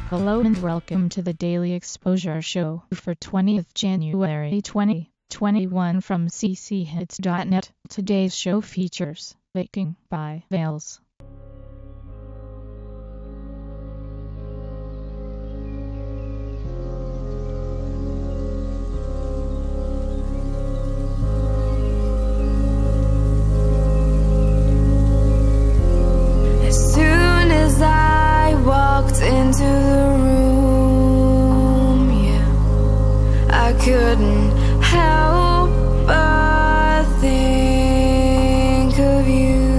Hello and welcome to the Daily Exposure Show for 20th January 2021 from cchits.net. Today's show features Baking by Vales. Into the room, I couldn't help but think of you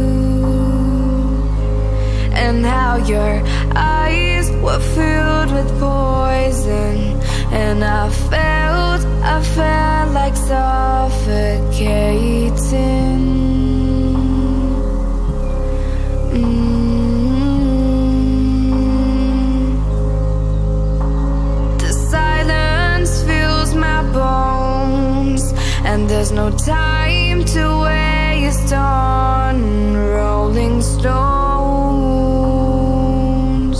and how your eyes were filled with poison, and I felt like suffocating. And there's no time to waste on rolling stones.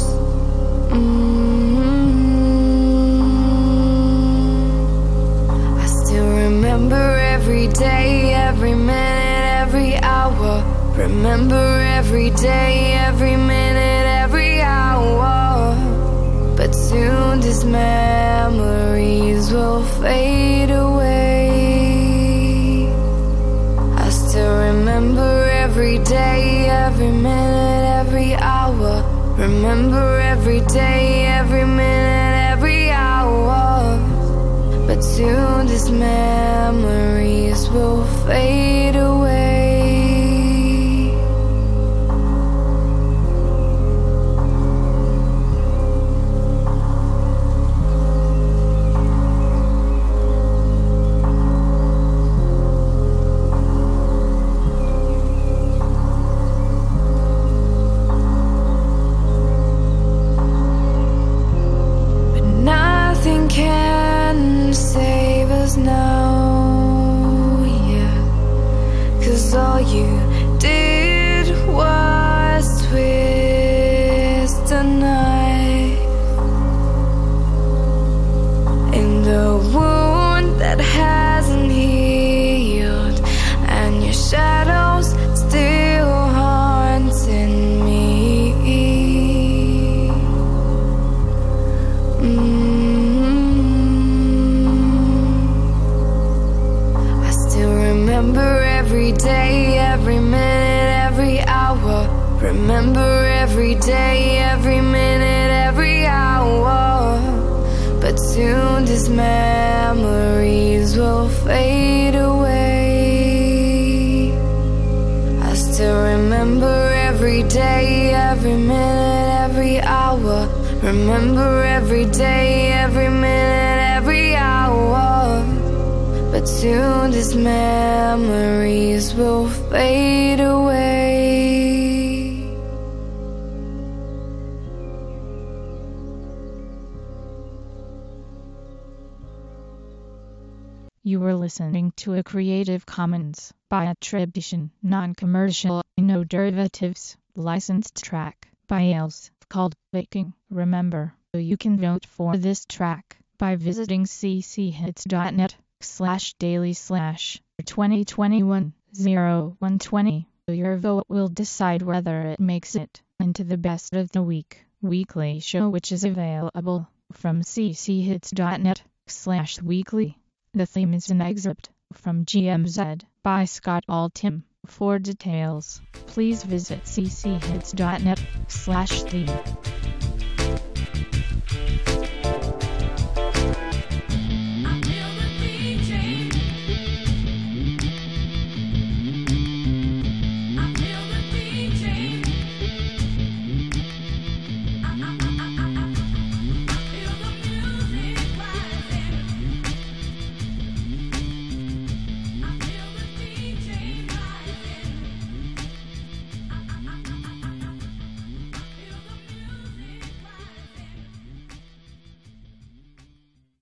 I still remember every day, every minute, every hour. Remember every day, every minute, every hour. But soon these memories will fade away. Remember every day, every minute, every hour. Remember every day, every minute, every hour. But soon these memories will fade away. Can save us now, 'cause all you did was twist a knife in the wound that hasn't healed, and your shadow's still haunting me. Remember every day, every minute, every hour. Remember every day, every minute, every hour. But soon these memories will fade away. I still remember every day, every minute, every hour. Remember every day, every minute, every hour. But soon these memories will fade away. You were listening to a Creative Commons by attribution, non-commercial, no derivatives, licensed track by Vales called Baking. Remember, you can vote for this track by visiting cchits.net/daily/2021-0120. Your vote will decide whether it makes it into the best of the week weekly show, which is available from cchits.net/weekly. The theme is an excerpt from GMZ by Scott Altham. For details, please visit cchits.net/theme.